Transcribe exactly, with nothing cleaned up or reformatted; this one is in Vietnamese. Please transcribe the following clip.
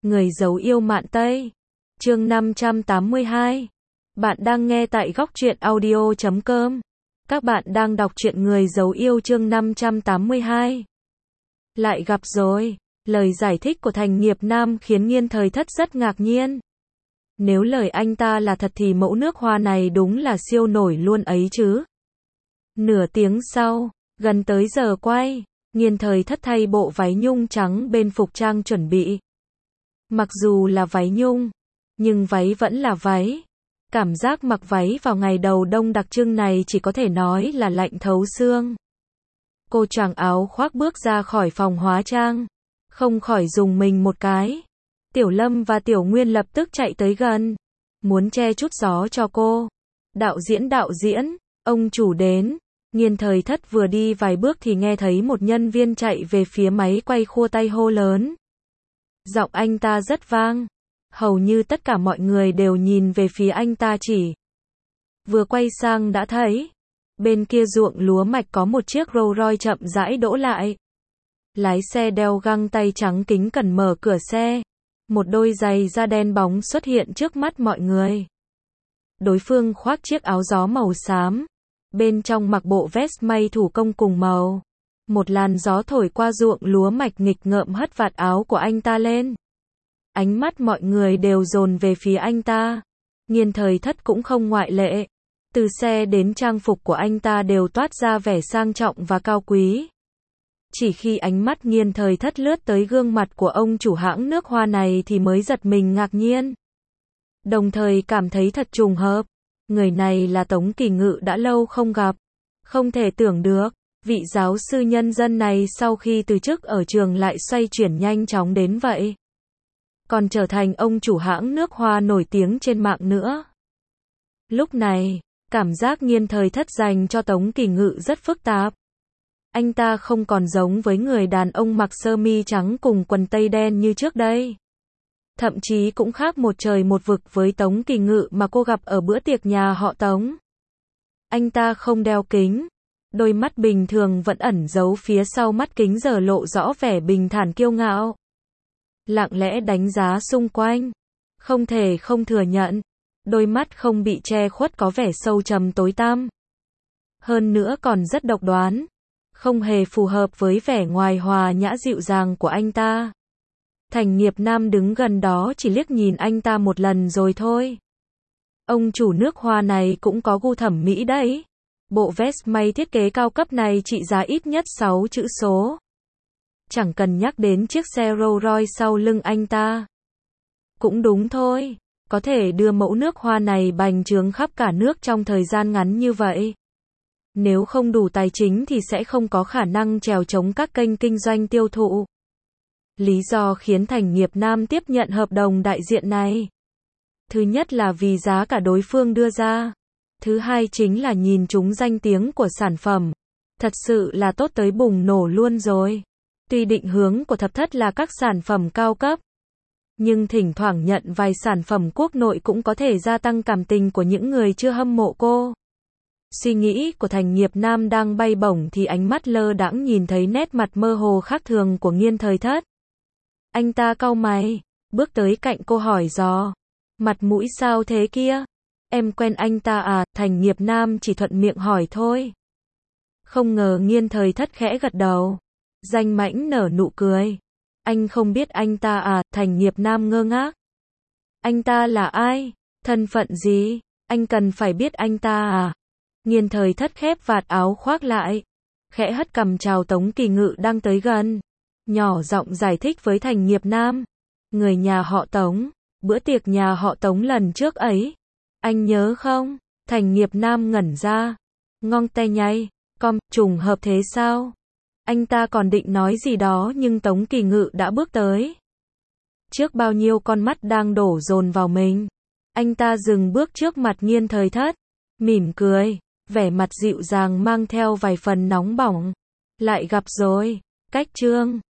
Người giấu yêu mạn Tây. Chương năm trăm tám mươi hai. Bạn đang nghe tại góc truyện audio chấm com. Các bạn đang đọc truyện Người giấu yêu chương năm trăm tám mươi hai. Lại gặp rồi. Lời giải thích của Thành Nghiệp Nam khiến Nghiên Thời Thất rất ngạc nhiên. Nếu lời anh ta là thật thì mẫu nước hoa này đúng là siêu nổi luôn ấy chứ. Nửa tiếng sau, gần tới giờ quay, Nghiên Thời Thất thay bộ váy nhung trắng bên phục trang chuẩn bị. Mặc dù là váy nhung, nhưng váy vẫn là váy. Cảm giác mặc váy vào ngày đầu đông đặc trưng này chỉ có thể nói là lạnh thấu xương. Cô choàng áo khoác bước ra khỏi phòng hóa trang, không khỏi rùng mình một cái. Tiểu Lâm và Tiểu Nguyên lập tức chạy tới gần, muốn che chút gió cho cô. Đạo diễn đạo diễn, ông chủ đến. Nghiên Thời Thất vừa đi vài bước thì nghe thấy một nhân viên chạy về phía máy quay khua tay hô lớn. Giọng anh ta rất vang, hầu như tất cả mọi người đều nhìn về phía anh ta chỉ. Vừa quay sang đã thấy, bên kia ruộng lúa mạch có một chiếc Rolls Royce chậm rãi đỗ lại. Lái xe đeo găng tay trắng kính cẩn mở cửa xe. Một đôi giày da đen bóng xuất hiện trước mắt mọi người. Đối phương khoác chiếc áo gió màu xám, bên trong mặc bộ vest may thủ công cùng màu. Một làn gió thổi qua ruộng lúa mạch nghịch ngợm hất vạt áo của anh ta lên. Ánh mắt mọi người đều dồn về phía anh ta. Nghiên Thời Thất cũng không ngoại lệ. Từ xe đến trang phục của anh ta đều toát ra vẻ sang trọng và cao quý. Chỉ khi ánh mắt Nghiên Thời Thất lướt tới gương mặt của ông chủ hãng nước hoa này thì mới giật mình ngạc nhiên. Đồng thời cảm thấy thật trùng hợp. Người này là Tống Kỳ Ngự đã lâu không gặp. Không thể tưởng được, vị giáo sư nhân dân này sau khi từ chức ở trường lại xoay chuyển nhanh chóng đến vậy. Còn trở thành ông chủ hãng nước hoa nổi tiếng trên mạng nữa. Lúc này, cảm giác Nghiên Thời Thất dành cho Tống Kỳ Ngự rất phức tạp. Anh ta không còn giống với người đàn ông mặc sơ mi trắng cùng quần tây đen như trước đây. Thậm chí cũng khác một trời một vực với Tống Kỳ Ngự mà cô gặp ở bữa tiệc nhà họ Tống. Anh ta không đeo kính. Đôi mắt bình thường vẫn ẩn giấu phía sau mắt kính giờ lộ rõ vẻ bình thản kiêu ngạo. Lặng lẽ đánh giá xung quanh. Không thể không thừa nhận. Đôi mắt không bị che khuất có vẻ sâu trầm tối tăm. Hơn nữa còn rất độc đoán. Không hề phù hợp với vẻ ngoài hòa nhã dịu dàng của anh ta. Thành Nghiệp Nam đứng gần đó chỉ liếc nhìn anh ta một lần rồi thôi. Ông chủ nước hoa này cũng có gu thẩm mỹ đấy. Bộ vest may thiết kế cao cấp này trị giá ít nhất sáu chữ số. Chẳng cần nhắc đến chiếc xe Rolls Royce sau lưng anh ta. Cũng đúng thôi, có thể đưa mẫu nước hoa này bành trướng khắp cả nước trong thời gian ngắn như vậy. Nếu không đủ tài chính thì sẽ không có khả năng trèo chống các kênh kinh doanh tiêu thụ. Lý do khiến Thành Nghiệp Nam tiếp nhận hợp đồng đại diện này. Thứ nhất là vì giá cả đối phương đưa ra. Thứ hai chính là nhìn chúng danh tiếng của sản phẩm. Thật sự là tốt tới bùng nổ luôn rồi. Tuy định hướng của Thập Thất là các sản phẩm cao cấp, nhưng thỉnh thoảng nhận vài sản phẩm quốc nội cũng có thể gia tăng cảm tình của những người chưa hâm mộ cô. Suy nghĩ của Thành Nghiệp Nam đang bay bổng thì ánh mắt lơ đãng nhìn thấy nét mặt mơ hồ khác thường của Nghiên Thời Thất. Anh ta cau mày, bước tới cạnh cô hỏi dò. Mặt mũi sao thế kia? Em quen anh ta à? Thành Nghiệp Nam chỉ thuận miệng hỏi thôi. Không ngờ Nghiên Thời Thất khẽ gật đầu. Danh mãnh nở nụ cười. Anh không biết anh ta à? Thành Nghiệp Nam ngơ ngác. Anh ta là ai? Thân phận gì? Anh cần phải biết anh ta à? Nghiên Thời Thất khép vạt áo khoác lại. Khẽ hất cằm chào Tống Kỳ Ngự đang tới gần. Nhỏ giọng giải thích với Thành Nghiệp Nam. Người nhà họ Tống. Bữa tiệc nhà họ Tống lần trước ấy. Anh nhớ không? Thành Nghiệp Nam ngẩn ra. Ngong tay nháy. Com, trùng hợp thế sao? Anh ta còn định nói gì đó nhưng Tống Kỳ Ngự đã bước tới. Trước bao nhiêu con mắt đang đổ dồn vào mình. Anh ta dừng bước trước mặt Nghiên Thời Thất. Mỉm cười. Vẻ mặt dịu dàng mang theo vài phần nóng bỏng. Lại gặp rồi. Cách trương.